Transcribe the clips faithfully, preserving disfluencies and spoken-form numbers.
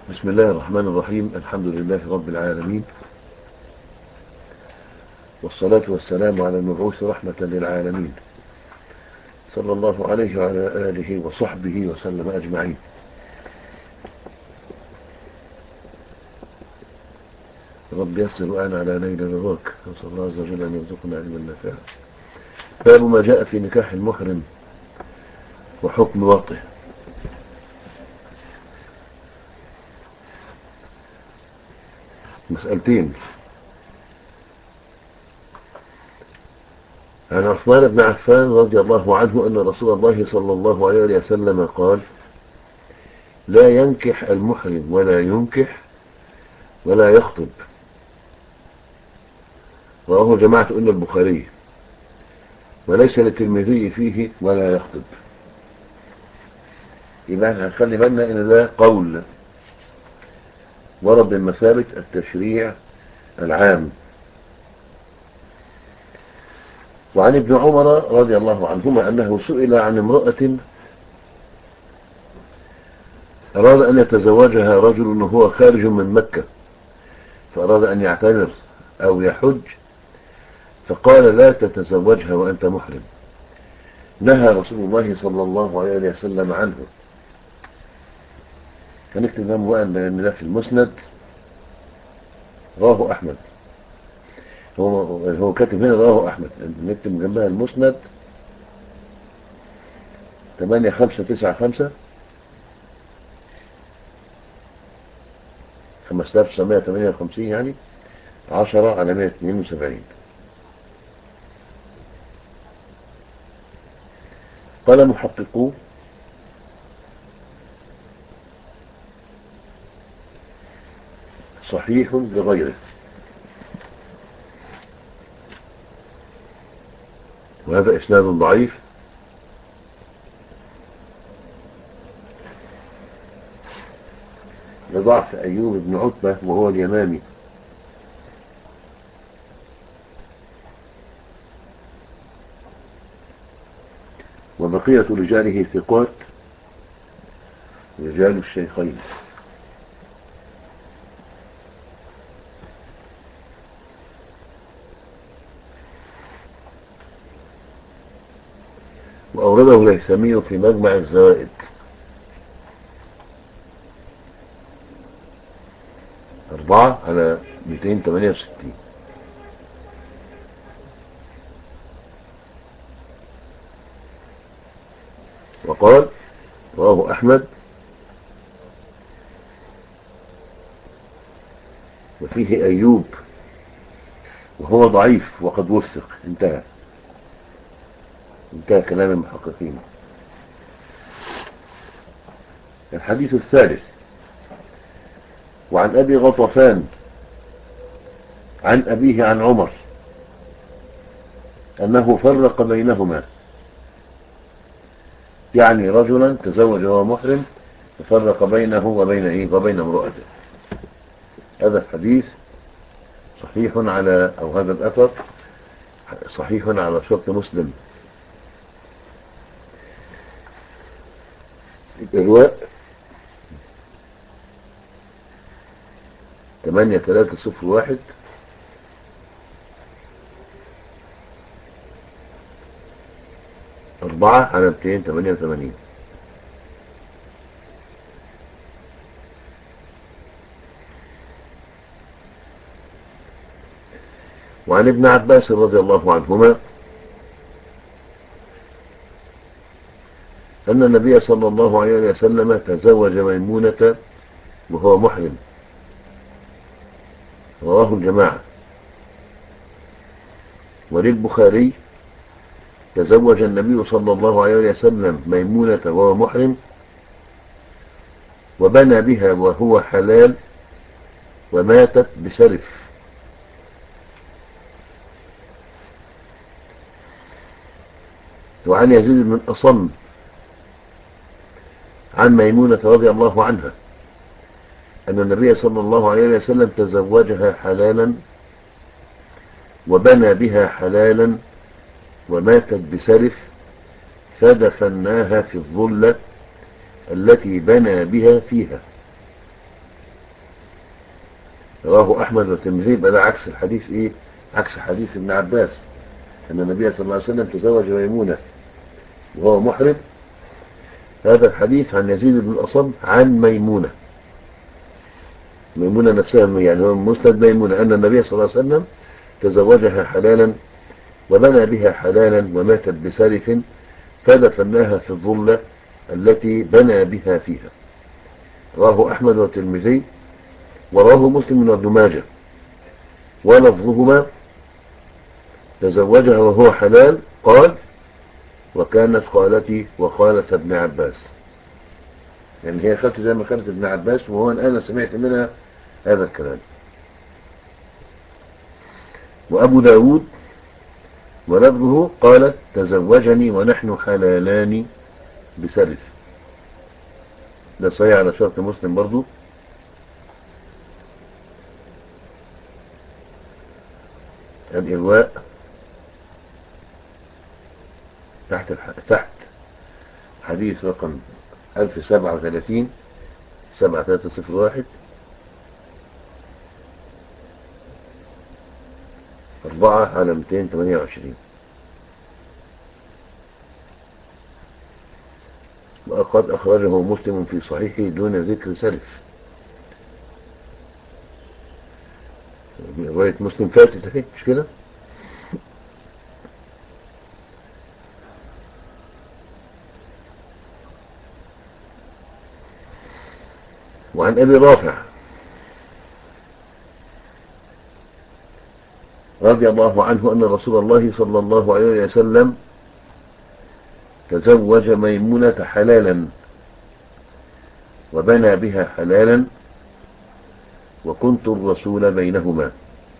بسم الله الرحمن الرحيم. الحمد لله رب العالمين، والصلاة والسلام على المبعوث رحمة للعالمين، صلى الله عليه وعلى آله وصحبه وسلم أجمعين. رب يسر وأنا على نيل رضاك، نسأل الله عز وجل أن يرزقنا علما نافعا. باب ما جاء في نكاح المحرم وحكم وطئه. مسألتين. عن عثمان بن عفان رضي الله عنه أن رسول الله صلى الله عليه وسلم قال: لا ينكح المحرم ولا ينكح ولا يخطب. رواه جماعة إلا البخاري، وليس للترمذي فيه ولا يخطب. يبقى هنخلي بالنا إن ده قول ورد بمثابة التشريع العام. وعن ابن عمر رضي الله عنهما أنه سئل عن امرأة أراد أن يتزوجها رجل وهو خارج من مكة، فأراد أن يعتمر أو يحج، فقال: لا تتزوجها وأنت محرم. نهى رسول الله صلى الله عليه وسلم عنه. هنكتب جنبه بقى أن ده في المسند، رواه أحمد. هو هو كاتب هنا رواه أحمد، نكتب جنبها المسند ثمانية خمسة تسعة خمسة خمسة آلاف وتسعمائة وثمانية وخمسين، يعني عشرة على مائة واثنين وسبعين. قال محققو: صحيح لغيره، وهذا إسناد ضعيف لضعف أيوب بن عتبة وهو اليمامي. وبقية رجاله ثقات رجال الشيخين. وأورده الهيثمي في مجمع الزوائد أربعة على مئتين وثمانية وستين. وقال: رواه أحمد وفيه أيوب وهو ضعيف وقد وثق. انتهى انتهى كلام المحققين. الحديث الثالث. وعن أبي غطفان عن أبيه عن عمر أنه فرق بينهما، يعني رجلا تزوج وهو محرم ففرق بينه وبين إيه وبين امرأته. هذا الحديث صحيح على أو هذا الأثر صحيح على شرط مسلم. الرواء ثمانية ثلاثة صفر واحد أربعة على مئتين وثمانية وثمانين. وعن ابن عباس رضي الله عنهما أن النبي صلى الله عليه وسلم تزوج ميمونة وهو محرم. رواه الجماعة. وللبخاري: تزوج النبي صلى الله عليه وسلم ميمونة وهو محرم، وبنى بها وهو حلال، وماتت بسرف. وعن يزيد بن أصم عن ميمونة رضي الله عنها أن النبي صلى الله عليه وسلم تزوجها حلالا، وبنى بها حلالا، وماتت بسرف، فدفناها في الظلة التي بنى بها فيها. رواه أحمد والترمذي. بقى ده عكس الحديث إيه؟ عكس حديث ابن عباس أن النبي صلى الله عليه وسلم تزوج ميمونة وهو محرم. هذا الحديث عن يزيد بن الأصم عن ميمونة، ميمونة نفسها، يعني هو مسند ميمونة أن النبي صلى الله عليه وسلم تزوجها حلالا وبنى بها حلالا وماتت بسرف فدفناها في الظلة التي بنى بها فيها. رواه أحمد والترمذي ورواه مسلم وابن ماجه ولفظهما تزوجها وهو حلال قال وكانت خالتي وخالة ابن عباس، يعني هي خالتي زي ما كانت ابن عباس، وهو أنا سمعت منها هذا الكلام. وأبو داود ولفظه قالت تزوجني ونحن حلالان بسلف. ده صحيح على شرط مسلم برضو. الإرواء تحت الح... تحت حديث رقم ألف وسبعة وثلاثين سبعة ثلاثة صفر واحد أربعة على مئتين وثمانية وعشرين. وقد أخرجه مسلم في صحيحه دون ذكر سلف. رواية مسلم فاتت اهي مش كده؟ وعن أبي رافع رضي الله عنه أن رسول الله صلى الله عليه وسلم تزوج ميمونة حلالا وبنى بها حلالا وكنت الرسول بينهما.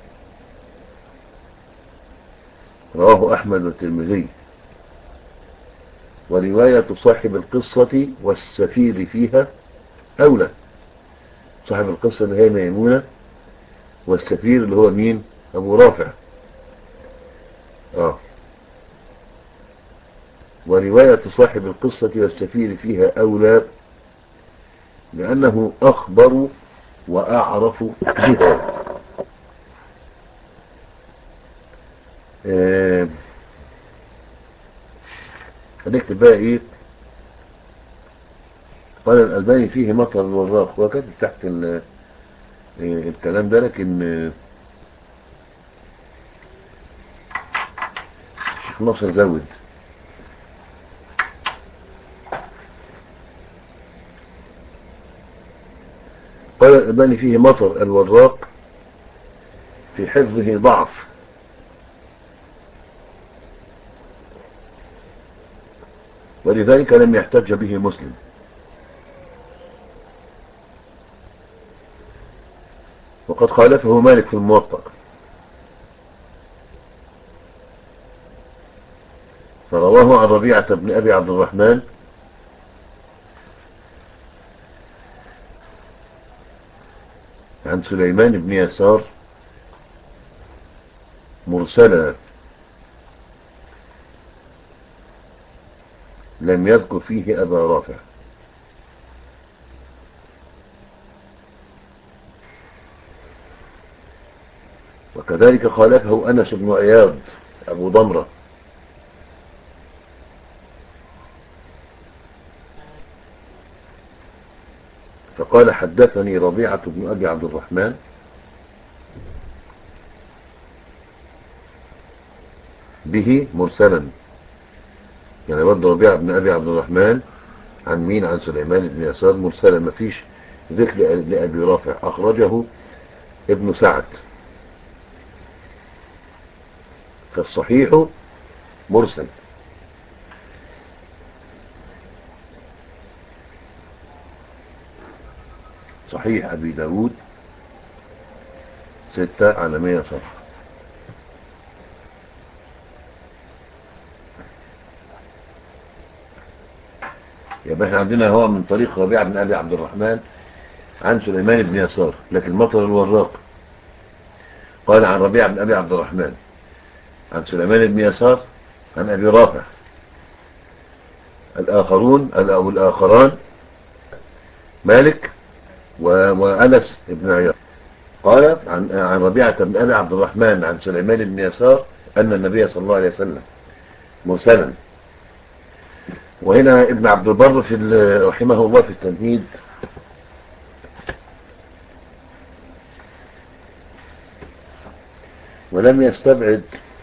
رواه أحمد والترمذي. ورواية صاحب القصة والسفير فيها أولى. صاحب القصة اللي هي ميمونة، والسفير اللي هو مين؟ أبو رافع. آه. ورواية صاحب القصة والسفير فيها أولى لأنه أخبر وأعرف بها. آه. هنكتب بقى إيه؟ قال الألباني فيه مطر الوراق، وكتب تحت الكلام ده، لكن الشيخ ناصر زود. قال الألباني فيه مطر الوراق في حفظه ضعف، ولذلك لم يحتج به مسلم. وقد خالفه مالك في الموطأ، فرواه عن ربيعة بن أبي عبد الرحمن عن سليمان بن يسار مرسلا لم يذكر فيه أبا رافع. وكذلك خالفه أنس بن عياض أبو ضمرة فقال حدثني ربيعة بن أبي عبد الرحمن به مرسلا، يعني برضه ربيعة بن أبي عبد الرحمن عن مين؟ عن سليمان بن يسار مرسلا، ما فيش ذكر لأبي رافع. أخرجه ابن سعد. فالصحيح مرسل. صحيح أبي داود ستة على مية صفحة. يبقى احنا عندنا هو من طريق ربيعة بن أبي عبد الرحمن عن سليمان بن يسار، لكن مطر الوراق قال عن ربيعة بن أبي عبد الرحمن عن سليمان بن يسار عن أبي رافع. الآخرون أو الآخران مالك وأنس بن عياض. قال عن, عن ربيعة بن أبي عبد الرحمن عن سليمان بن يسار أن النبي صلى الله عليه وسلم مرسلا. وهنا ابن عبد البر في رحمه الله في التمهيد ولم يستبعد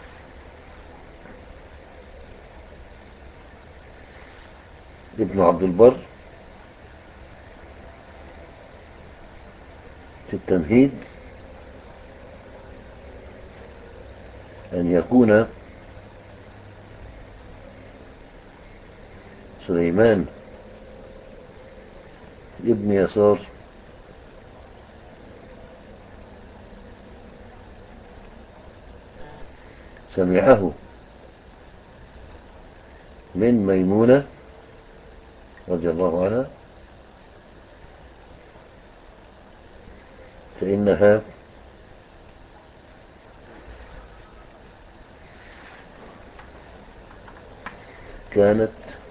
ابن عبد البر في التمهيد أن يكون سليمان ابن يسار سمعه من ميمونة رضي الله عنها فإنها كانت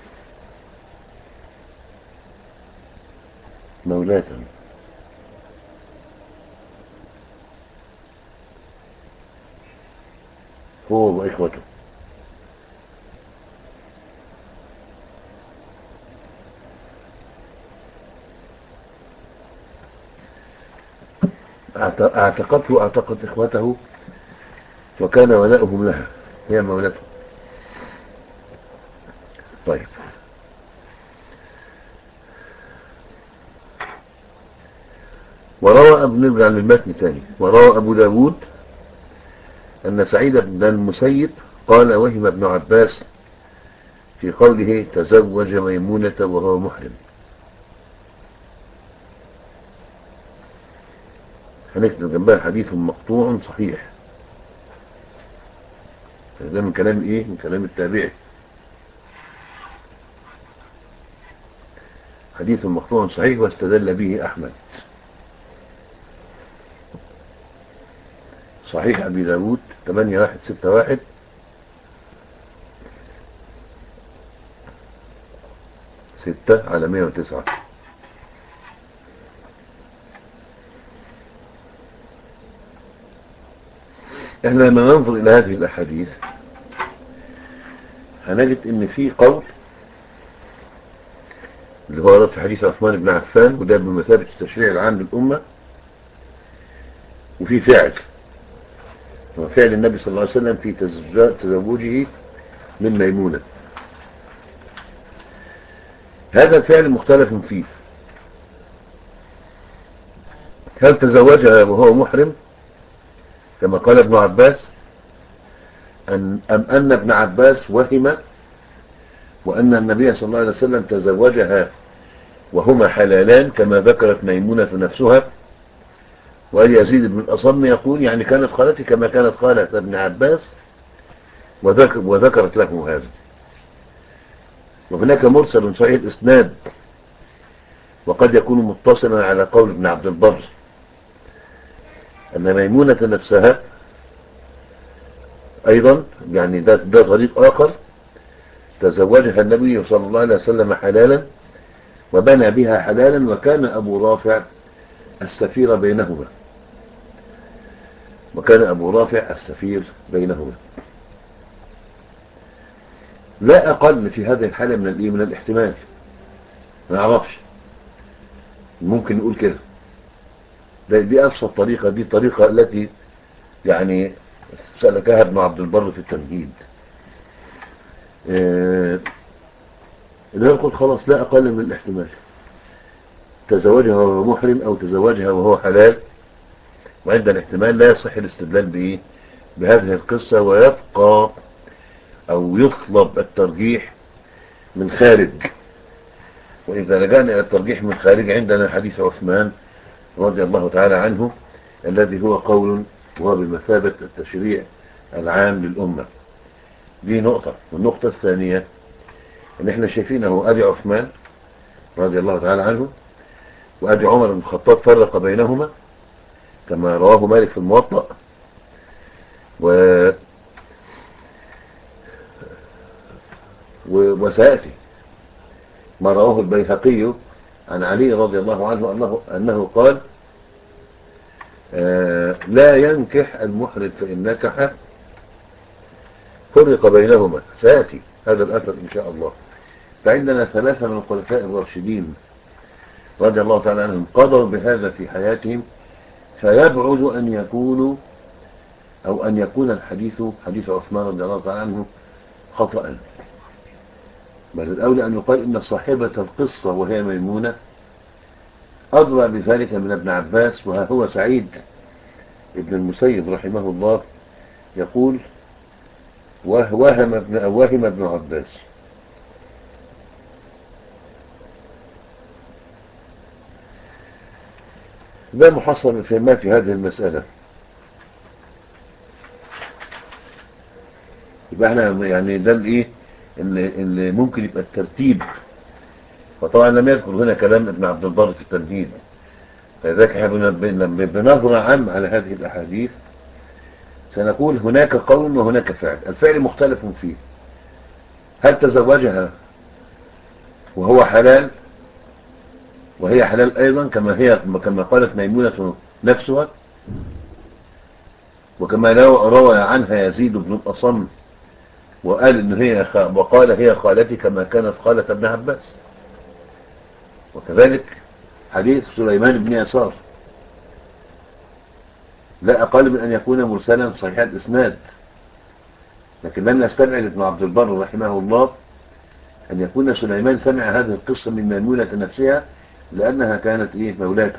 مولاة هو وإخوته. اعتقته اعتقد إخوته وكان ولاؤهم لها، هي مولته. طيب، وروى ابن نرجع للمتن ثاني. وروى أبو داود أن سعيد بن المسيب قال وهم ابن عباس في قوله تزوج ميمونة وهو محرم. هنكتب جنبها حديث مقطوع صحيح. ده من كلام ايه؟ من كلام التابعي. حديث مقطوع صحيح واستدل به أحمد. صحيح أبي داود ثمانية واحد ستة واحد ستة على مئة وتسعة. احنا لما ننظر إلى هذه الأحاديث هنجد ان في قول اللي هو رد في حديث عثمان بن عفان وده بمثابة التشريع العام للأمة، وفي فعل وفعل النبي صلى الله عليه وسلم في تزوجه من ميمونة. هذا الفعل مختلف فيه، هل تزوجها وهو محرم كما قال ابن عباس أم أن ابن عباس وهم وأن النبي صلى الله عليه وسلم تزوجها وهما حلالان كما ذكرت ميمونة نفسها. وقال يزيد بن الأصم يقول يعني كانت خالتي كما كانت خالة ابن عباس وذكر وذكرت له هذا. وهناك مرسل صحيح الإسناد وقد يكون متصلا على قول ابن عبد البر أن ميمونة نفسها أيضا يعني ده, ده طريق آخر تزوجها النبي صلى الله عليه وسلم حلالا وبنى بها حلالا وكان أبو رافع السفير بينهما وكان أبو رافع السفير بينهما. لا أقل في هذه الحالة من الإيه من الاحتمال، ما نعرفش، ممكن نقول كده. دي أبسط طريقة، دي الطريقة التي يعني سلكها ابن عبد البر في التمهيد. اه اللي يقول خلاص لا أقل من الاحتمال، تزوجها وهو محرم أو تزوجها وهو حلال، وعند الاحتمال لا يصح الاستدلال بإيه بهذه القصة، ويبقى أو يطلب الترجيح من خارج. وإذا رجعنا إلى الترجيح من خارج عندنا حديث عثمان رضي الله تعالى عنه الذي هو قول وهو بمثابة التشريع العام للأمة. دي نقطة. والنقطة الثانية ان احنا شايفينه ابي عثمان رضي الله تعالى عنه وابي عمر بن الخطاب فرق بينهما كما رواه مالك في الموطأ، و وسيأتي ما رواه البيهقي عن علي رضي الله عنه أنه, أنه قال آه لا ينكح المحرم فإن نكح فرق بينهما، سيأتي هذا الأثر إن شاء الله. فعندنا ثلاثة من الخلفاء الراشدين رضي الله تعالى عنهم قضوا بهذا في حياتهم، فيبعد أن يكونوا أو أن يكون الحديث حديث عثمان رضي الله تعالى عنه خطأ، بل الأولى أن يقال إن صاحبة القصة وهي ميمونة أضرع بذلك من ابن عباس. وها هو سعيد ابن المسيب رحمه الله يقول وهم ابن أوهم ابن عباس. ده محصل في ما في هذه المسألة. يبقى احنا يعني ده الايه اللي, اللي ممكن يبقى الترتيب. وطبعا لم يذكر هنا كلام ابن عبد البر في التمهيد، فلذلك احنا بنظرة عام على هذه الأحاديث سنقول هناك قول وهناك فعل. الفعل مختلف فيه، هل تزوجها وهو حلال وهي حلال أيضا كما هي كما قالت ميمونة نفسها، وكما روى عنها يزيد بن الأصم وقال إن هي خ... وقال هي خالتي كما كانت خالة ابن عباس. وكذلك حديث سليمان بن يسار لا أقل من أن يكون مرسلا صحيح الإسناد، لكن لم يستبعد ابن عبد البر رحمه الله أن يكون سليمان سمع هذه القصة من ميمونة نفسها لأنها كانت إيه مولاته.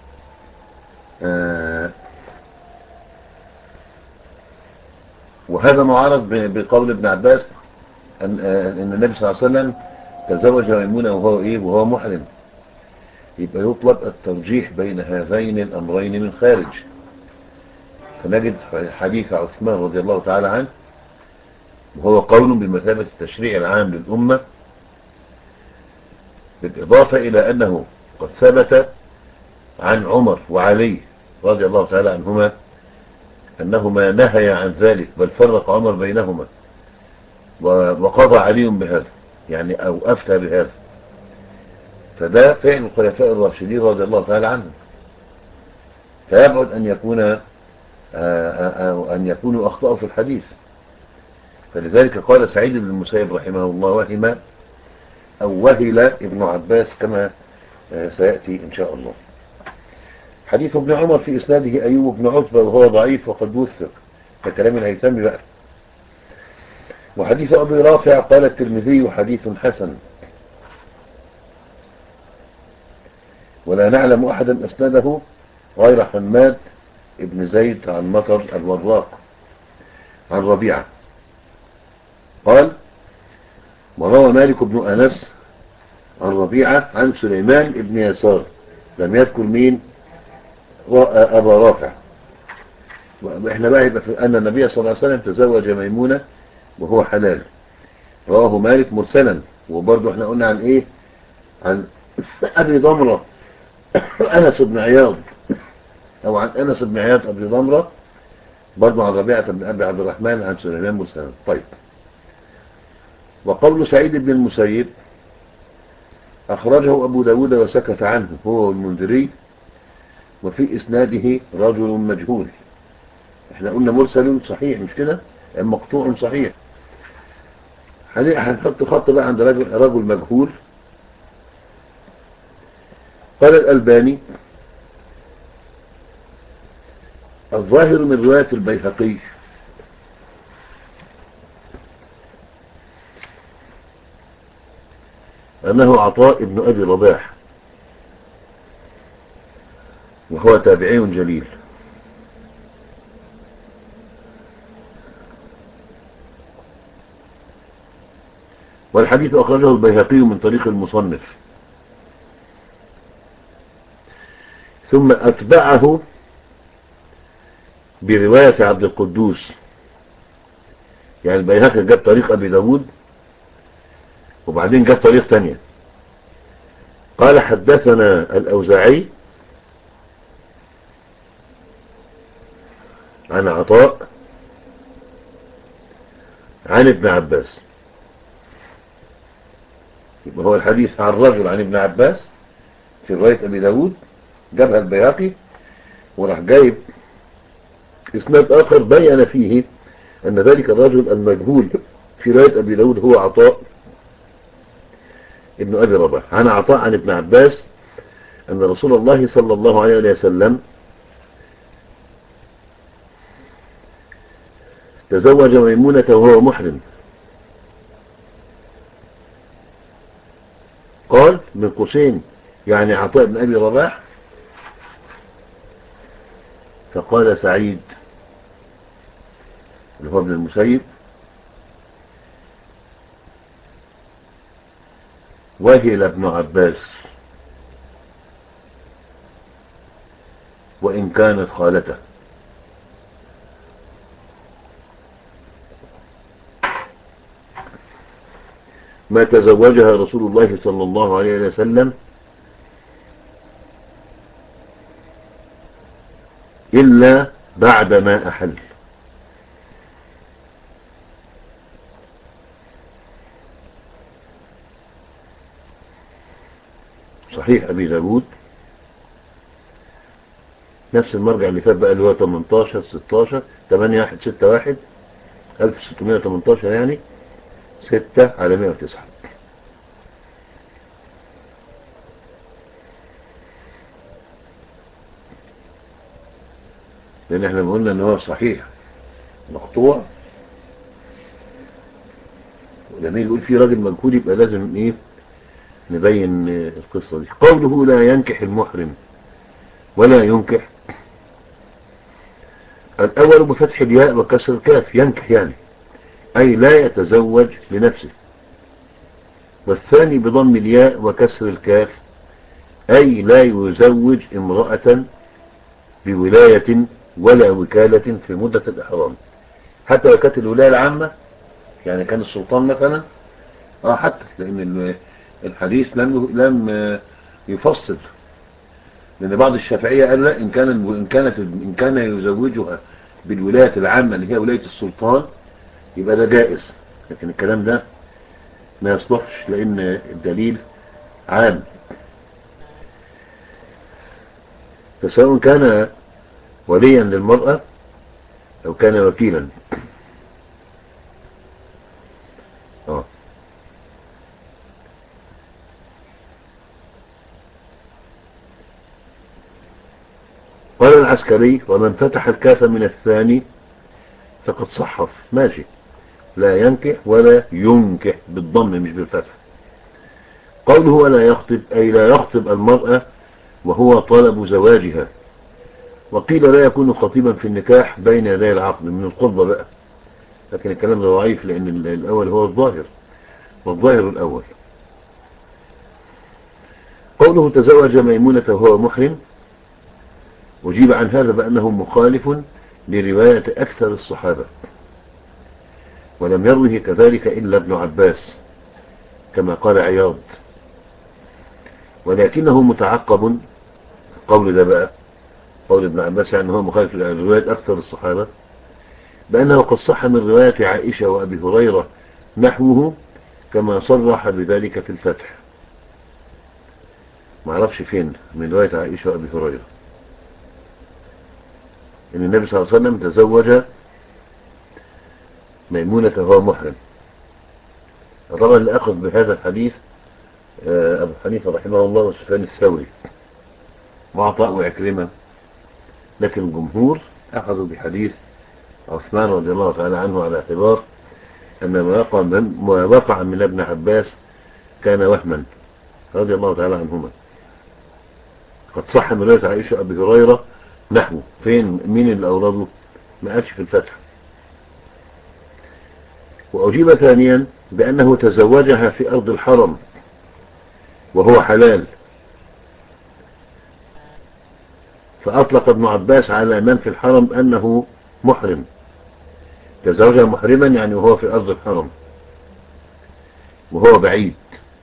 آه وهذا معارض بقول ابن عباس أن, آه أن النبي صلى الله عليه وسلم تزوج ميمونة وهو إيه وهو محرم. يبقى يطلب الترجيح بين هذين الأمرين من خارج، فنجد حديث عثمان رضي الله تعالى عنه وهو قول بمثابة التشريع العام للأمة، بالإضافة إلى أنه قد ثبت عن عمر وعلي رضي الله تعالى عنهما أنهما نهي عن ذلك، بل فرق عمر بينهما وقضى علي بهذا يعني أو أفتى بهذا. فده فعل الخلفاء الراشدين رضي الله تعالى عنهم، فيبعد أن يكون أو أن يكونوا أخطأوا في الحديث. فلذلك قال سعيد بن المسيب رحمه الله وهم أو وهل ابن عباس كما سيأتي إن شاء الله. حديث ابن عمر في إسناده أيوب بن عتبة وهو ضعيف وقد وثق ككلام الهيثمي بقى. وحديث أبي رافع قال الترمذي حديث حسن، ولا نعلم أحدا أسنده غير حماد ابن زيد عن مطر الوراق عن ربيعة قال وروى مالك بن أنس عن ربيعة عن سليمان ابن يسار، لم يذكر مين أبا رافع. وإحنا بقى يبقى في أن النبي صلى الله عليه وسلم تزوج ميمونة وهو حلال، رواه مالك مرسلا. وبرضه احنا قلنا عن ايه عن أبي ضمرة أنس بن عياض أو عن أنس بن عياض أبي ضمرة برضه عن ربيعة بن أبي عبد الرحمن عن سليمان مرسلا. طيب، وقول سعيد بن المسيب أخرجه أبو داود وسكت عنه هو والمنذري، وفي إسناده رجل مجهول. احنا قلنا مرسل صحيح مش كده، مقطوع صحيح. هنحط خط بقى عند رجل, رجل مجهول. قال الألباني الظاهر من رواية البيهقي أنه عطاء ابن أبي رباح وهو تابعي جليل، والحديث أخرجه البيهقي من طريق المصنف، ثم أتبعه برواية عبد القدوس. يعني البيهقي جاب طريق أبي داود وبعدين جاب طريق تانية. قال حدثنا الأوزاعي عن عطاء عن ابن عباس. يبقى هو الحديث عن رجل عن ابن عباس في رواية أبي داود جابها البيهقي، وراح جايب اسناد آخر بين فيه أن ذلك الرجل المجهول في رواية أبي داود هو عطاء ابن أبي رباح عن عطاء عن ابن عباس أن رسول الله صلى الله عليه وسلم تزوج ميمونة وهو محرم. قال من قوسين يعني عطاء بن أبي رباح. فقال سعيد اللي هو ابن المسيب وهل ابن عباس وإن كانت خالته. ما تزوجها رسول الله صلى الله عليه وسلم إلا بعدما أحل. صحيح أبي داود نفس المرجع اللي فات بقى اللي هو تمنتاشر ستاشر تمانية واحد ستة واحد ألف وستمائة وثمانية عشر يعني ستة على مائة وتسعة. لأن احنا قلنا ان هو صحيح مقطوع، ولما يقول فيه راجل مجهول يبقى لازم ايه نبين القصة دي. قوله لا ينكح المحرم ولا ينكح، الأول بفتح الياء وكسر الكاف ينكح يعني أي لا يتزوج لنفسه، والثاني بضم الياء وكسر الكاف أي لا يزوج امرأة بولاية ولا وكالة في مدة الإحرام، حتى لو كانت الولاية العامة يعني كان السلطان مثلا اه حتى لأن الحديث لم لم يفصل، لأن بعض الشافعية قال لا إن كان إن كانت إن كان يزوجها بالولاية العامة اللي هي ولاية السلطان يبقى ده جائز، لكن الكلام ده ما يصلحش لأن الدليل عام. فسواء كان وليا للمرأة أو كان وكيلا. اه قال العسكري ومن فتح الكاف من الثاني فقد صحف ماشي، لا ينكح ولا ينكح بالضم مش بالفتح. قوله ولا يخطب أي لا يخطب المرأة وهو طلب زواجها، وقيل لا يكون خطيبا في النكاح بين يدي العقد من الخطبة بقى، لكن الكلام ده ضعيف لأن الأول هو الظاهر والظاهر الأول. قوله تزوج ميمونة وهو محرم، أجيب عن هذا بأنه مخالف لرواية أكثر الصحابة، ولم يروه كذلك إلا ابن عباس كما قال عياض، ولكنه متعقب. قول ده بقى قول ابن عباس يعني هو مخالف لرواية أكثر الصحابة بأنه قد صح من رواية عائشة وأبي هريرة نحوه كما صرح بذلك في الفتح. ما عرفش فين من رواية عائشة وأبي هريرة إن النبي صلى الله عليه وسلم تزوج ميمونة وهو محرم. طبعا اللي أخذ بهذا الحديث أبو حنيفة رحمه الله وسفيان الثوري وعطاء وعكرمة، لكن الجمهور أخذوا بحديث عثمان رضي الله تعالى عنه على اعتبار أن ما وقع من, ما وقع من ابن عباس كان وهما رضي الله تعالى عنهما. قد صح من رواية عائشة أبي هريرة نحو فين مين اللي أورده ما قالش في الفتح. وأجيب ثانيا بأنه تزوجها في أرض الحرم وهو حلال، فأطلق ابن عباس على من في الحرم أنه محرم، تزوجها محرما يعني وهو في أرض الحرم وهو بعيد.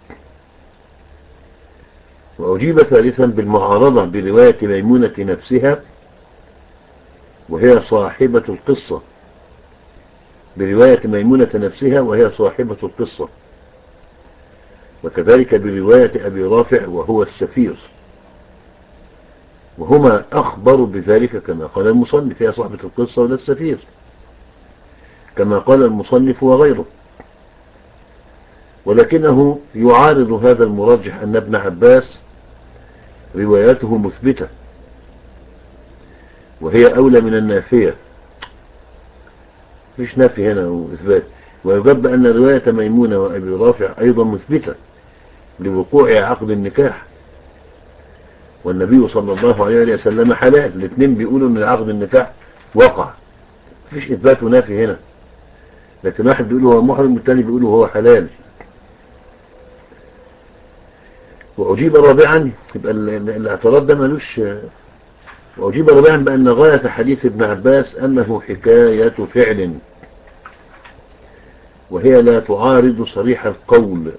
وأجيب ثالثا بالمعارضة برواية ميمونة نفسها وهي صاحبة القصة، برواية ميمونة نفسها وهي صاحبة القصة، وكذلك برواية أبي رافع وهو السفير، وهما أخبروا بذلك كما قال المصنف، هي صاحبة القصة ولا السفير، كما قال المصنف وغيره. ولكنه يعارض هذا المرجح أن ابن عباس رواياته مثبتة وهي أولى من النافية، مش نافي هنا وإثبات. ويجب أن رواية ميمونة وأبي رافع أيضا مثبتة لوقوع عقد النكاح، والنبي صلى الله عليه وسلم حلال. الاثنين بيقولوا ان عقد النكاح وقع، مفيش اثبات ونافي هنا. لكن واحد بيقول هو محرم والثاني بيقول هو حلال. وأجيب رابعا، يبقى الاعتراض ده ملوش. وأجيب رابعا بأن غاية حديث ابن عباس أنه حكاية فعل، وهي لا تعارض صريح القول،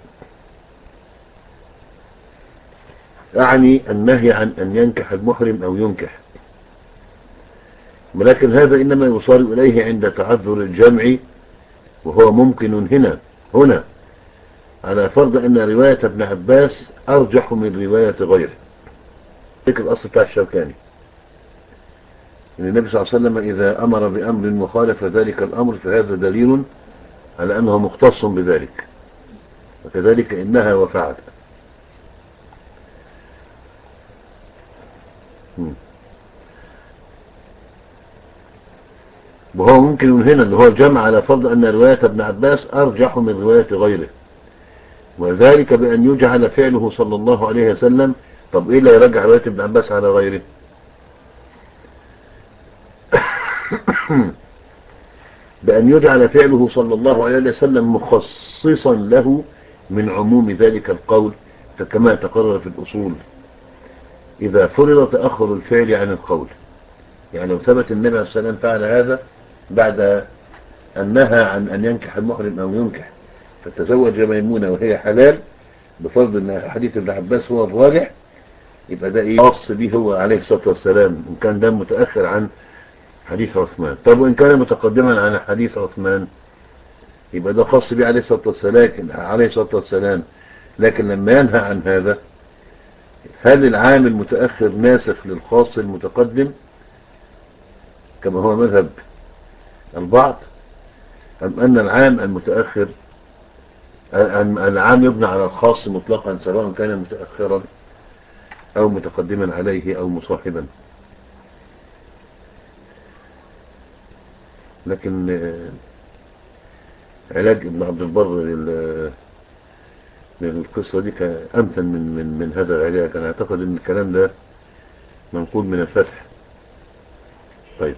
أعني النهي عن أن ينكح المحرم أو ينكح، ولكن هذا إنما يصار إليه عند تعذر الجمع، وهو ممكن هنا هنا على فرض أن رواية ابن عباس أرجح من رواية غيره. ذكر الأصل بتاع الشوكاني إن النبي صلى الله عليه وسلم إذا أمر بأمر وخالف ذلك الأمر فهذا دليل على أنه مختص بذلك، وكذلك إنها وفعل. وهو ممكن هنا اللي هو الجمع على فرض أن رواية ابن عباس أرجح من رواية غيره، وذلك بأن يجعل فعله صلى الله عليه وسلم. طب إيه اللي يرجح رواية ابن عباس على غيره؟ بأن يجعل فعله صلى الله عليه وسلم مخصصا له من عموم ذلك القول، فكما تقرر في الأصول إذا فرض تأخر الفعل عن القول. يعني لو ثبت النبي عليه الصلاة والسلام فعل هذا بعد أن نهى عن أن ينكح المحرم أو ينكح، فتزوج ميمونة وهي حلال، بفرض أن حديث ابن عباس هو الراجح، يبقى ده إيه خاص به هو عليه الصلاة والسلام، إن كان ده متأخر عن حديث عثمان. طب وإن كان متقدما عن حديث عثمان يبقى ده خاص به عليه الصلاة والسلام عليه الصلاة والسلام لكن لما ينهى عن هذا، هل العام المتأخر ناسخ للخاص المتقدم كما هو مذهب البعض، أم أن العام المتأخر أن العام يبنى على الخاص مطلقا سواء كان متأخرا أو متقدما عليه أو مصاحبا؟ لكن علاج ابن عبد البر للقصة دي كان أمثل من, من, من هذا العلاج. أنا أعتقد أن الكلام ده منقول من الفتح. طيب،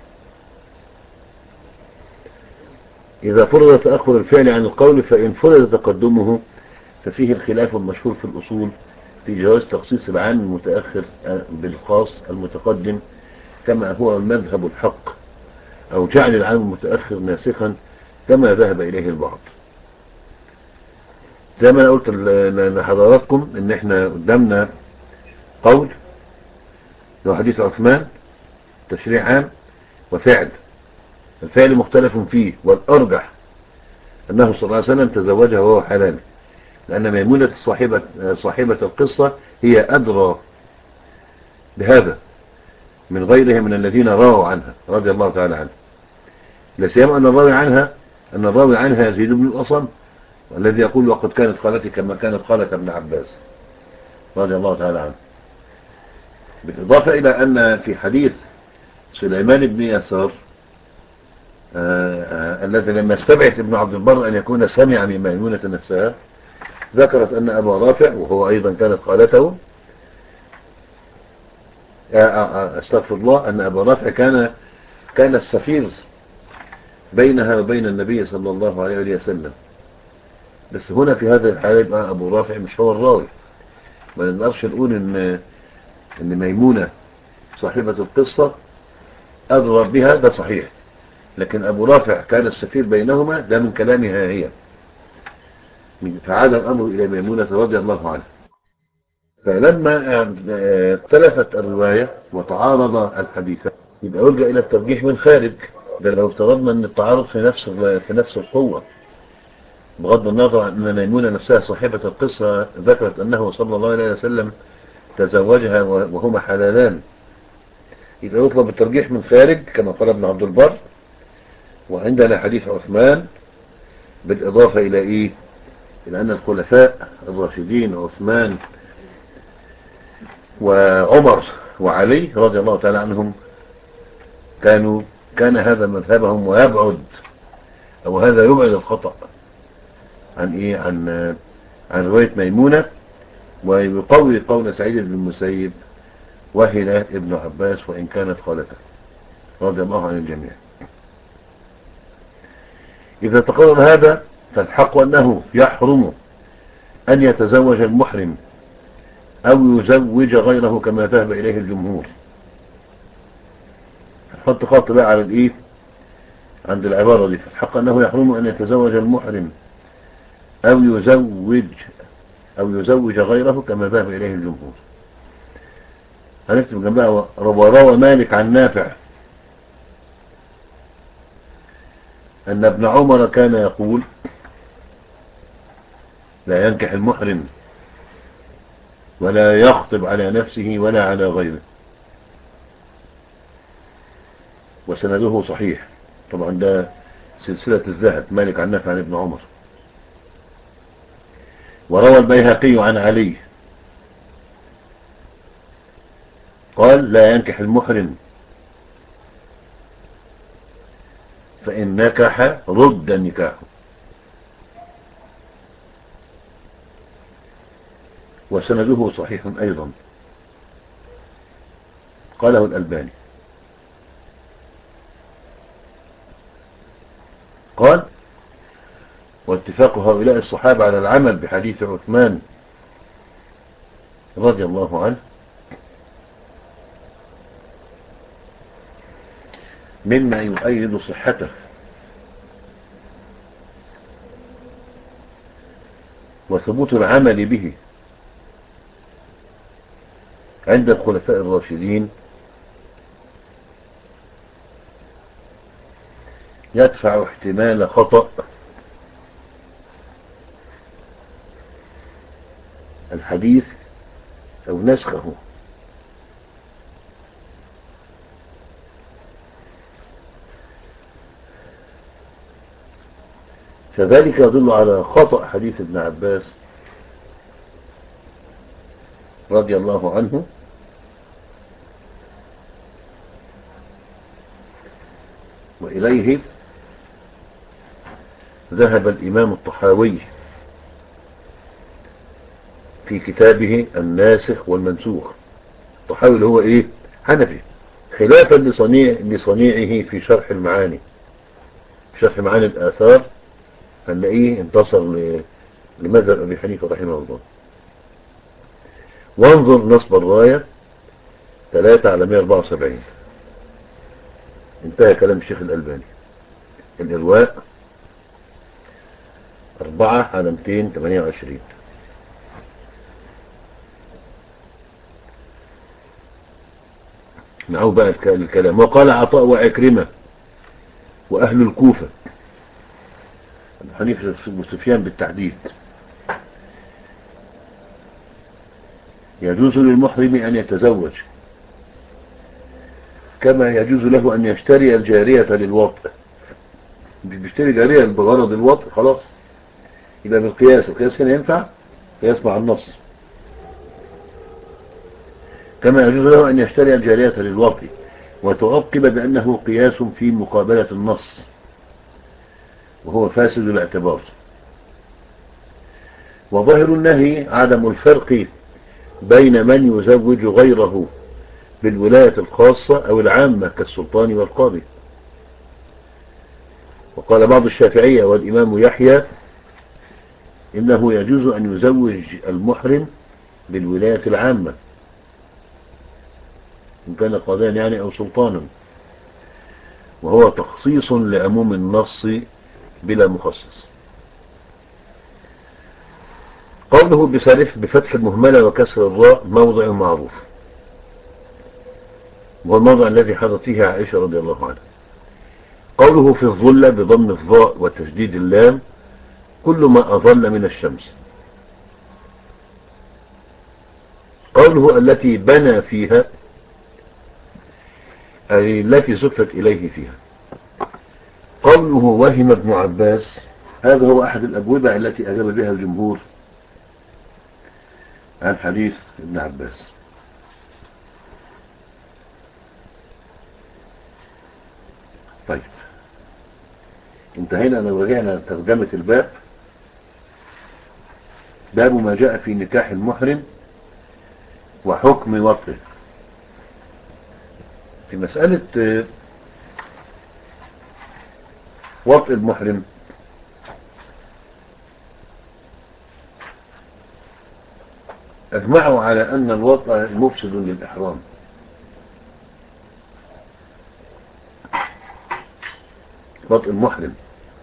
إذا فرض تأخر الفعل عن القول فإن فرض تقدمه ففيه الخلاف المشهور في الأصول في جواز تخصيص العام المتأخر بالخاص المتقدم كما هو المذهب الحق، أو جعل العام المتأخر ناسخا كما ذهب إليه البعض. زي ما أنا قلت لحضراتكم إن إحنا قدامنا قول لو حديث عثمان تشريع عام وفعل، الفعل مختلف فيه، والأرجح أنه صلى الله عليه وسلم تزوجها وهو حلال، لأن ميمونة صاحبة, صاحبة القصة هي أدرى بهذا من غيرها من الذين رووا عنها رضي الله تعالى عنها، لا سيما أن الراوي عنها أن الراوي عنها يزيد بن الأصم الذي يقول وقد كانت خالتي كما كانت خالة ابن عباس رضي الله تعالى عنه. بالإضافة إلى أن في حديث سليمان بن يسار الذي لما استبعد ابن عبد البر أن يكون سمع من ميمونة نفسها، ذكرت أن أبا رافع وهو أيضا كانت خالته استغفر الله أن أبا رافع كان كان السفير بينها وبين النبي صلى الله عليه وسلم. بس هنا في هذا الحالة يبقى أبو رافع مش هو الراوي، ما نقدرش نقول إن إن ميمونة صاحبة القصة أدرى بها، ده صحيح، لكن أبو رافع كان السفير بينهما، ده من كلامها هي، فعاد الأمر إلى ميمونة رضي الله عنها. فلما اختلفت الرواية وتعارض الحديث يبقى يرجع إلى الترجيح من خارج. ده لو افترضنا أن التعارض في نفس في نفس القوة، بغض النظر عن أن ميمونة نفسها صاحبة القصة ذكرت أنه صلى الله عليه وسلم تزوجها وهما حلالان، يبقى يطلب الترجيح من خارج كما قال ابن عبد البر. وعندنا حديث عثمان بالإضافة إلى إيه؟ إلى أن الخلفاء الراشدين عثمان وعمر وعلي رضي الله تعالى عنهم كانوا كان هذا مذهبهم، ويبعد أو هذا يبعد الخطأ عن إيه؟ عن عن رواية ميمونة، ويقوي قول سعيد بن المسيب وهلة ابن عباس وإن كانت خالته رضي الله عن الجميع. إذا تقرر هذا فالحق أنه يحرم أن يتزوج المحرم أو يزوج غيره كما ذهب إليه الجمهور. حط خط بقى على الإيه عند العبارة دي. فالحق أنه يحرم أن يتزوج المحرم أو يزوج أو يزوج غيره كما ذهب إليه الجمهور. هنكتب جنبها روى مالك عن نافع أن ابن عمر كان يقول لا ينكح المحرم ولا يخطب على نفسه ولا على غيره. وسنده صحيح طبعا، ده سلسلة الذهب مالك عن نافع عن ابن عمر. وروى البيهقي عن علي قال لا ينكح المحرم فإن نكح رد نكاحه. وسنده صحيح أيضا قاله الألباني. قال واتفاق هؤلاء الصحابة على العمل بحديث عثمان رضي الله عنه مما يؤيد صحته وثبوت العمل به عند الخلفاء الراشدين يدفع احتمال خطأ الحديث أو نسخه. فذلك يدل على خطأ حديث ابن عباس رضي الله عنه وإليه ذهب الإمام الطحاوي في كتابه الناسخ والمنسوخ. الطحاوي اللي هو إيه؟ حنفي، خلافا لصنيع لصنيعه في شرح المعاني، شرح معاني الآثار هنلاقيه انتصر لمذهب أبي حنيفة رحمه الله. وانظر نصب الراية ثلاثة على مئة وأربعة وسبعين. انتهى كلام الشيخ الألباني. الإرواء أربعة على مئتين وثمانية وعشرين. نعود بقى الكلام. وقال عطاء وعكرمة وأهل الكوفة حنيفة وسفيان بالتحديد يجوز للمحرم أن يتزوج كما يجوز له أن يشتري الجارية للوطء. بيشتري جارية بغرض الوطء خلاص، يبقى بالقياس. القياس هنا ينفع قياس مع النص. كما يجوز له أن يشتري الجارية للوطء، وتعقب بأنه قياس في مقابلة النص وهو فاسد الاعتبار. وظاهر النهي عدم الفرق بين من يزوج غيره بالولاية الخاصة أو العامة كالسلطان والقاضي. وقال بعض الشافعية والإمام يحيى إنه يجوز أن يزوج المحرم بالولاية العامة إن كان قاضيا يعني أو سلطانا، وهو تخصيص لعموم النص بلا مخصص. قوله بصرف بفتح المهملة وكسر الراء موضع معروف، وهو الموضع الذي حدث فيه عائشة رضي الله عنها. قوله في الظل بضم الظاء وتشديد اللام كل ما أظل من الشمس. قوله التي بنى فيها أي التي صفت إليه فيها. قوله وهم ابن عباس، هذا هو أحد الأجوبة التي أجاب بها الجمهور عن حديث ابن عباس. طيب، انتهينا. لو رجعنا لترجمة الباب، باب ما جاء في نكاح المحرم وحكم وطئه. في مسألة وطئ المحرم، اجمعوا على أن الوطئ مفسد للإحرام. وطئ المحرم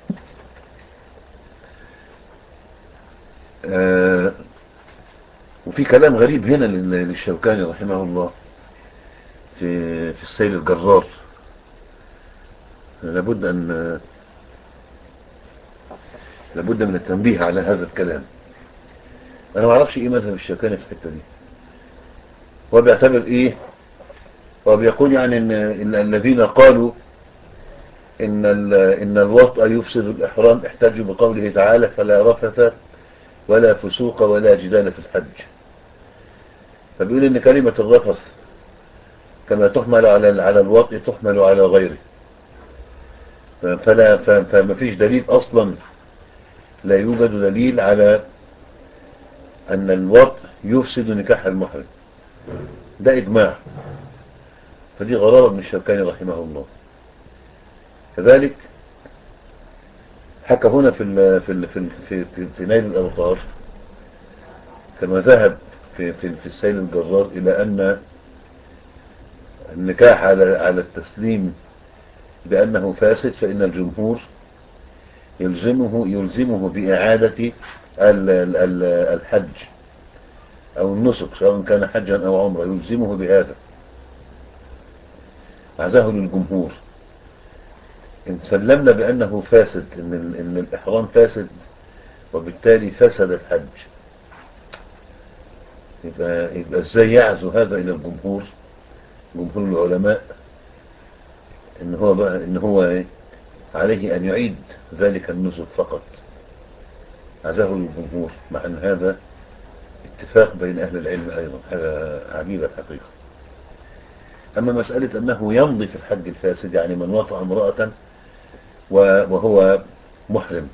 آه وفي كلام غريب هنا للشوكاني رحمه الله في في السيل الجرار. لابد أن لابد من التنبيه على هذا الكلام. أنا ما أعرفش إيه مذهب الشوكاني في الحتة دي. هو بيعتبر إيه؟ هو بيقول يعني إن, إن الذين قالوا إن إن الوطأ يفسد الإحرام احتجوا بقوله تعالى فلا رفث ولا فسوق ولا جدال في الحج. فبيقول إن كلمة الرفث كما تحمل على على الوطء تحمل على غيره، فلا فما فيش دليل أصلا، لا يوجد دليل على أن الوطء يفسد نكاح المحرم. ده إجماع. فدي غرابة من الشوكاني رحمه الله. كذلك حكى هنا في ال في ال في ال في, في, في نيل الأوطار كما ذهب في في, في السيل الجرار إلى أن النكاح على على التسليم بأنه فاسد، فإن الجمهور يلزمه يلزمه بإعادة الحج أو النسك، سواء كان حجا أو عمره، يلزمه بهذا. عزاه للجمهور. إن سلمنا بأنه فاسد، إن, إن الإحرام فاسد وبالتالي فسد الحج، يبقى, يبقى إزاي يعزو هذا إلى الجمهور، جمهور العلماء، إن هو بقى إن هو عليه أن يعيد ذلك النسك فقط. عزاه للجمهور، مع أن هذا اتفاق بين أهل العلم أيضا. هذا عجيب الحقيقة. أما مسألة أنه يمضي في الحج الفاسد، يعني من وطأ امرأة وهو محرم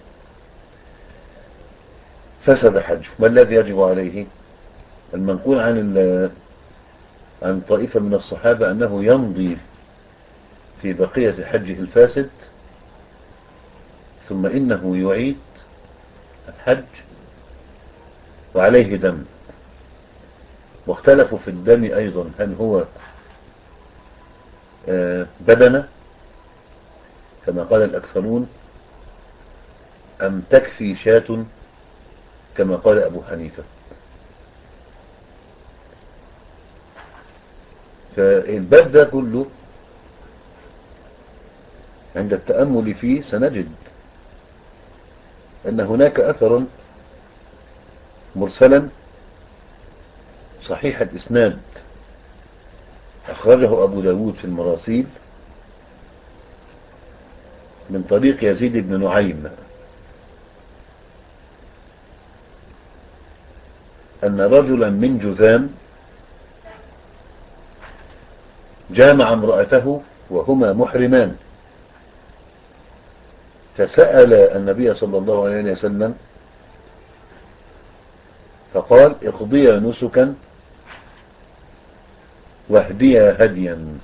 فسد حجه، ما الذي يجب عليه؟ المنقول عن عن طائفة من الصحابة أنه يمضي في بقية حجه الفاسد، ثم إنه يعيد الحج وعليه دم. واختلفوا في الدم أيضا، هل هو بدنة كما قال الأكثرون، أم تكفي شاة كما قال أبو حنيفة. فالباب ده كله عند التأمل فيه سنجد أن هناك أثرا مرسلا صحيح الإسناد أخرجه أبو داود في المراسيل من طريق يزيد بن نعيم أن رجلا من جذام جامع امرأته وهما محرمان، فسأل النبي صلى الله عليه وسلم فقال اقضيا نسكا واهديا هديا.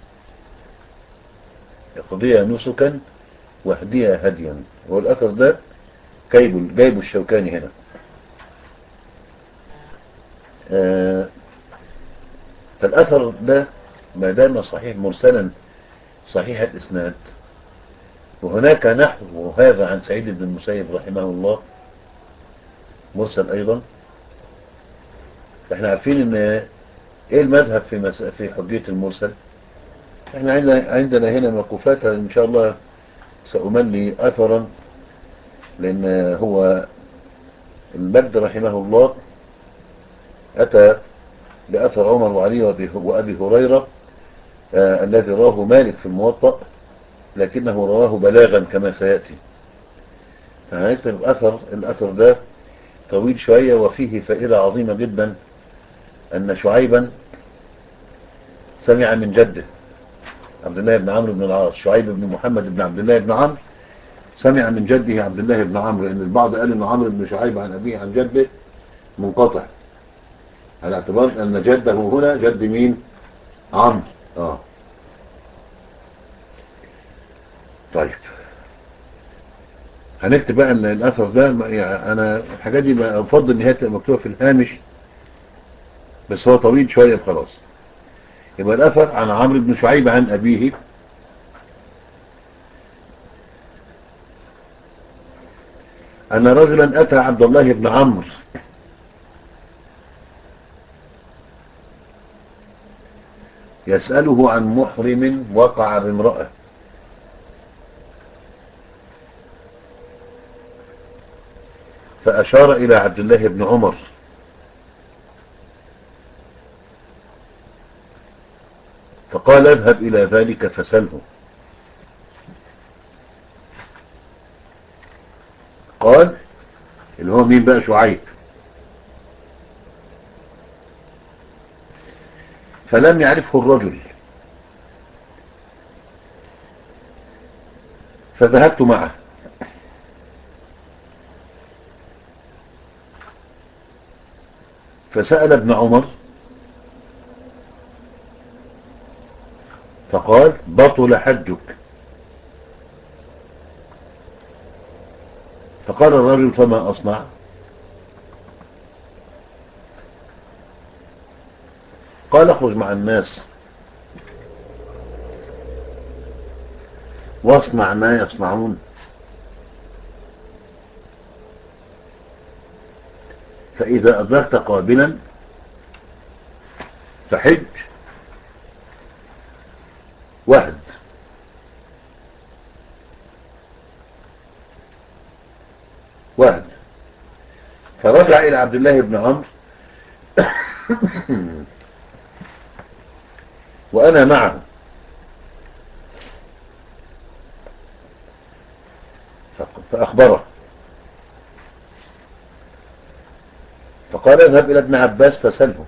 اقضيا نسكا واهديا هديا. والأثر ده جايب جايب الشوكاني هنا. آه فالأثر ده ما دام صحيح مرسلا صحيح الإسناد، وهناك نحو هذا عن سعيد بن المسيب رحمه الله مرسل أيضا. احنا عارفين ان ايه المذهب في مس... في حجية المرسل. احنا عندنا عندنا هنا موقوفات ان شاء الله سأملي اثرا، لان هو المجد رحمه الله اتى بأثر عمر وعلي وابي هريرة آه الذي رواه مالك في الموطأ، لكنه رواه بلاغا كما سيأتي. فهنكتب الأثر الأثر ده طويل شوية وفيه فائدة عظيمة جدا، أن شعيبا سمع من جده عبد الله بن عمرو بن العاص. شعيب بن محمد بن عبد الله بن عمرو سمع من جده عبد الله بن عمرو، لأن البعض قال أن عمرو بن شعيب عن أبيه عن جده منقطع، على اعتبار أن جده هنا جد مين؟ عمرو. آه. طيب هنكتب بقى ان الاثر ده، يعني انا الحاجات دي بفضل ان هي تبقى مكتوبه في الهامش، بس هو طويل شويه خلاص. يبقى الاثر عن عمرو بن شعيب عن ابيه ان رجلا اتى عبد الله بن عمرو يسأله عن محرم وقع بامرأة، فأشار إلى عبد الله بن عمر فقال اذهب إلى ذلك فسله. قال اللي هو مين بقى؟ شعيب. فلم يعرفه الرجل فذهبت معه، فسأل ابن عمر فقال بطل حجك. فقال الرجل فما أصنع؟ قال اخرج مع الناس واصنع ما يصنعون، فإذا أدركت قابلا فحج وهد. وهد. فرجع إلى عبد الله بن عمرو وأنا معه، فأخبره فقال اذهب إلى ابن عباس فسله.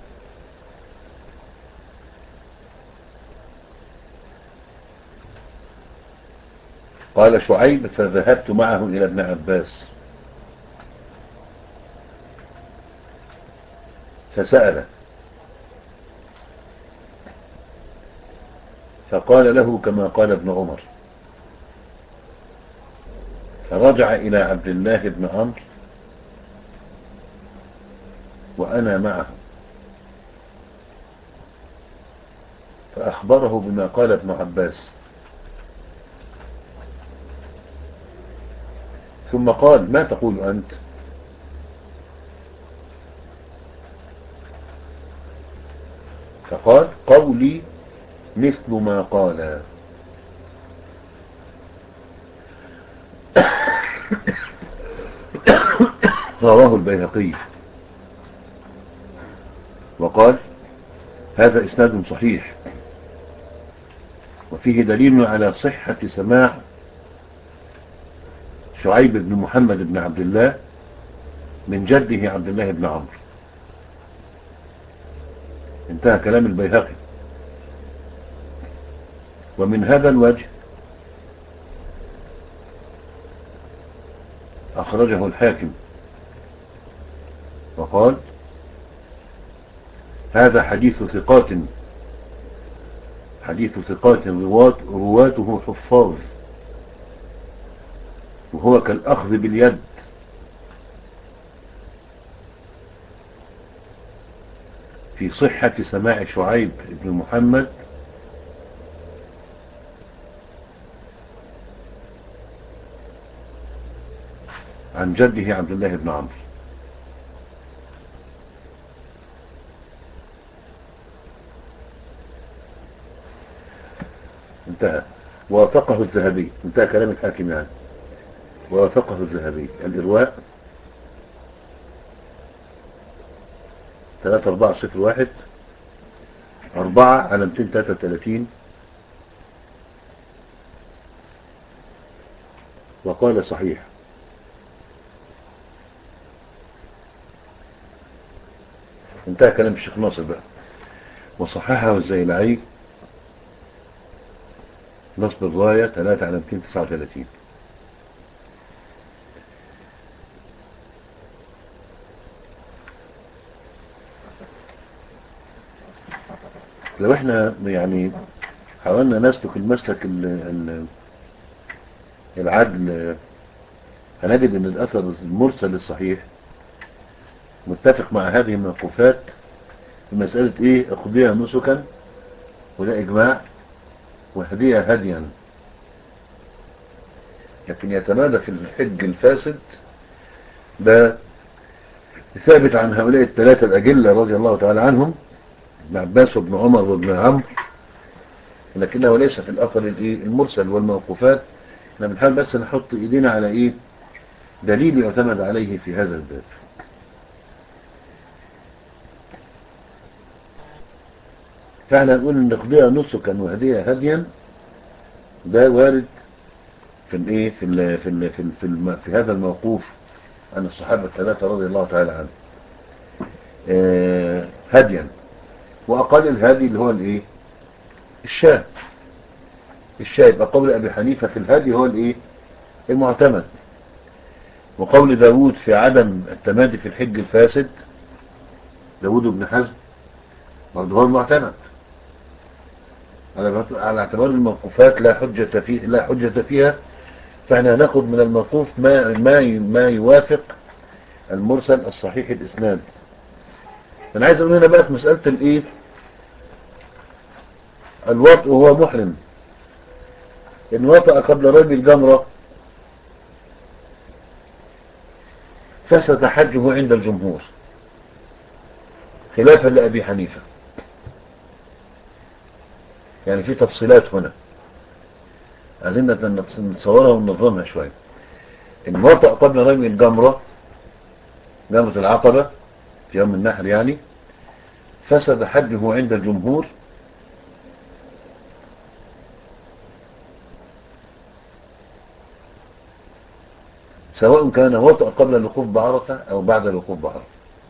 قال شعيب فذهبت معه إلى ابن عباس فسأله فقال له كما قال ابن عمر. فرجع إلى عبد الله بن عمرو وأنا معه فأخبره بما قال ابن عباس، ثم قال ما تقول أنت؟ فقال قولي مثل ما قال. رواه البيهقي وقال هذا إسناد صحيح، وفيه دليل على صحة سماع شعيب بن محمد بن عبد الله من جده عبد الله بن عمرو. انتهى كلام البيهقي. ومن هذا الوجه أخرجه الحاكم وقال هذا حديث ثقات، حديث ثقات روات رواته حفاظ، وهو كالأخذ باليد، في صحة سماع شعيب بن محمد عن جده عبد الله بن عمرو. انتهى. وافقه الذهبي. انتهى كلام الحاكم يعني. وافقه الذهبي. الإرواء ثلاثة أربعة صفر واحد أربعة على مئتين وثلاثة وثلاثين وقال صحيح. انتهى كلام الشيخ ناصر بقى. وصححه الزيلعي نصب الراية ثلاثة على مئتين وتسعة وثلاثين. لو احنا يعني حاولنا نسلك المسلك ال- ال- العدل، هنجد ان الاثر المرسل الصحيح متفق مع هذه الموقوفات في مسألة ايه؟ اقضيها نسكا، وده اجماع، وهدية هديا. لكن يتمادى في الحج الفاسد ده ثابت عن هؤلاء الثلاثة الأجلة رضي الله تعالى عنهم، ابن عباس وابن عمر وابن عمرو، لكنه ليس في الأثر الايه المرسل والموقوفات. احنا بنحاول بس نحط ايدينا على ايه؟ دليل يعتمد عليه في هذا الباب. فاحنا نقول ان نقضيها نسكا وهدية هديا، ده وارد في الايه في ال في ال في ال في, الم في هذا الموقوف عن الصحابة الثلاثة رضي الله تعالى عنهم. آه هديا، واقل الهدي اللي هو الايه؟ الشاة. الشاة يبقى قول ابي حنيفة في الهدي هو الايه؟ المعتمد. وقول داود في عدم التمادي في الحج الفاسد، داود بن حزم، برضه هو المعتمد على على اعتبار الموقوفات لا حجة فيه لا حجة فيها. فاحنا هناخد من الموقوف ما ما ما يوافق المرسل الصحيح الاسناد. انا عايز اقول هنا بقى في مسألة الايه؟ الوطء وهو محرم. ان وطأ قبل رمي الجمرة فسد حجه عند الجمهور خلافا لأبي حنيفة. يعني في تفصيلات هنا عايزين نتصورها وننظمها شوية. ان وطأ قبل رمي الجمرة، جمرة العقبة في يوم النحر يعني، فسد حجه عند الجمهور سواء كان وطأ قبل الوقوف بعرفة او بعد الوقوف بعرفة.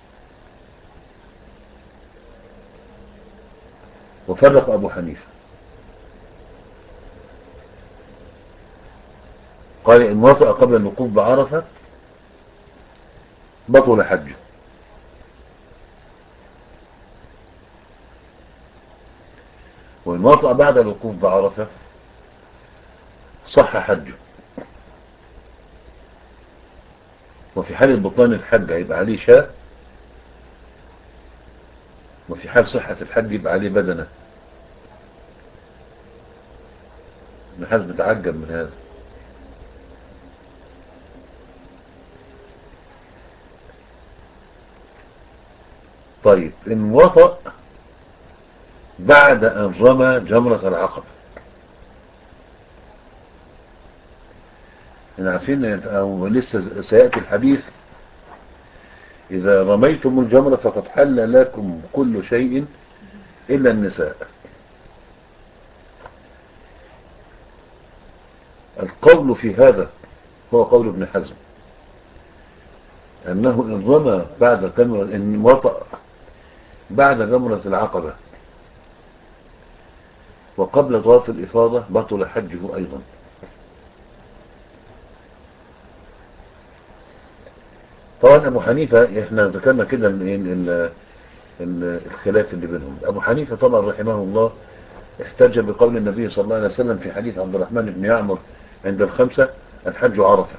وفرق ابو حنيفة، قال ان وطأ قبل الوقوف بعرفة بطل حجه، وان وطأ بعد الوقوف بعرفة صح حجه. وفي حال بطلان الحج هيبقى عليه شاة، وفي حال صحة الحج يبقى عليه بدنة. ابن حزم تعجب من هذا. طيب ان وطأ بعد ان رمى جمرة العقبة، احنا عارفين او لسه سيأتي الحديث اذا رميتم الجمرة فقد حل لكم كل شيء الا النساء. القول في هذا هو قول ابن حزم، انه ان رمى بعد جمرة، ان وطأ بعد جمرة العقبة وقبل طواف الافاضة بطل حجه ايضا. طبعا ابو حنيفة احنا ذكرنا كده الخلاف اللي بينهم. ابو حنيفة طبعا رحمه الله احتج بقول النبي صلى الله عليه وسلم في حديث عبد الرحمن بن يعمر عند الخمسة الحج عرفة.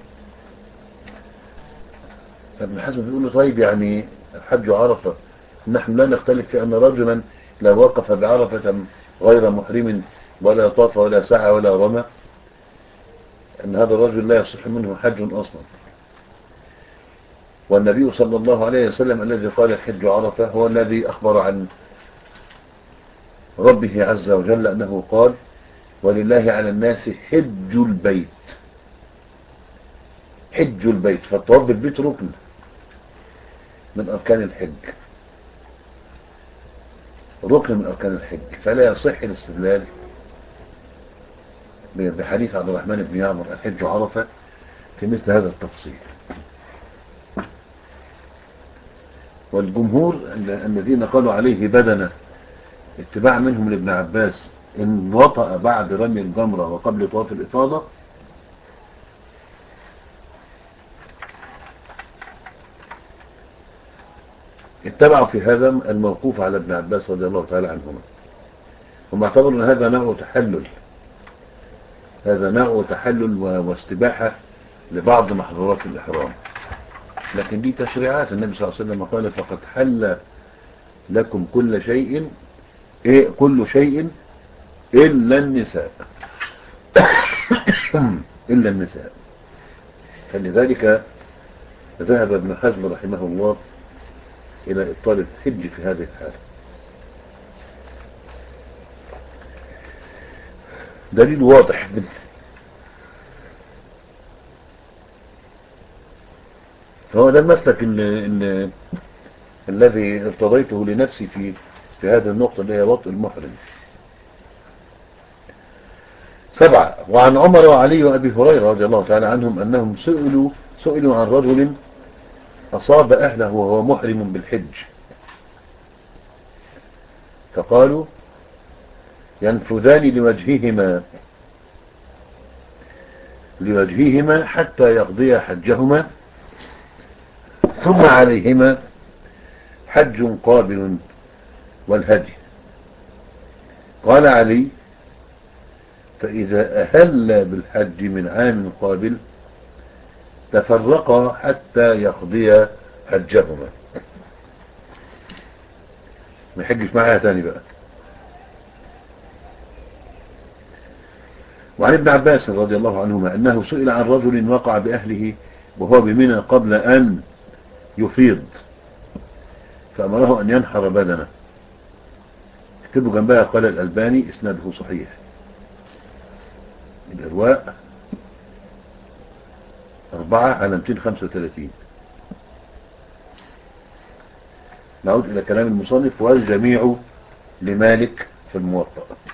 فابن حزم بيقول له طيب يعني الحج عرفة، نحن لا نختلف في ان رجلا لو وقف بعرفة غير محرم ولا طاف ولا سعى ولا رمى ان هذا الرجل لا يصح منه حج اصلا. والنبي صلى الله عليه وسلم الذي قال الحج عرفة هو الذي اخبر عن ربه عز وجل انه قال ولله على الناس حج البيت. حج البيت، فالطواف بالبيت ركن من اركان الحج، ركن من اركان الحج. فلا يصح الاستدلال بحديث عبد الرحمن بن يعمر الحج عرفة في مثل هذا التفصيل. والجمهور الذين قالوا عليه بدنة اتباع منهم لابن عباس إن وطأ بعد رمي الجمرة وقبل طواف الإفاضة، اتبعوا في هذا الموقوف على ابن عباس رضي الله تعالى عنهما. هم اعتبروا أن هذا نوع تحلل، هذا نوع تحلل واستباحة لبعض محظورات الإحرام، لكن دي تشريعات النبي صلى الله عليه وسلم قال فقد حل لكم كل شيء، إيه كل شيء إلا النساء إلا النساء. فلذلك ذهب ابن حزم رحمه الله إلى إبطال الحج في هذه الحالة. دليل واضح. فهو ده المسلك اللي اللي الذي ارتضيته لنفسي في في هذه النقطة اللي هي وطء المحرم. سبعة. وعن عمر وعلي وأبي هريرة رضي الله تعالى عنهم أنهم سئلوا سئلوا عن رجل أصاب أهله وهو محرم بالحج، فقالوا ينفذان لوجههما لوجههما حتى يقضي حجهما ثم عليهما حج قابل والهدي. قال علي فإذا أهل بالحج من عام قابل تفرقا حتى يقضي حجهما. ما يحجش معها تاني بقى. وعن ابن عباس رضي الله عنهما أنه سئل عن رجل وقع بأهله وهو بمنى قبل أن يفيض فأمره أن ينحر بدنه. اكتبوا جنبها قال الألباني إسناده صحيح. الإرواء أربعة على مئتين وخمسة وثلاثين. نعود إلى كلام المصنف والجميع لمالك في الموطأ.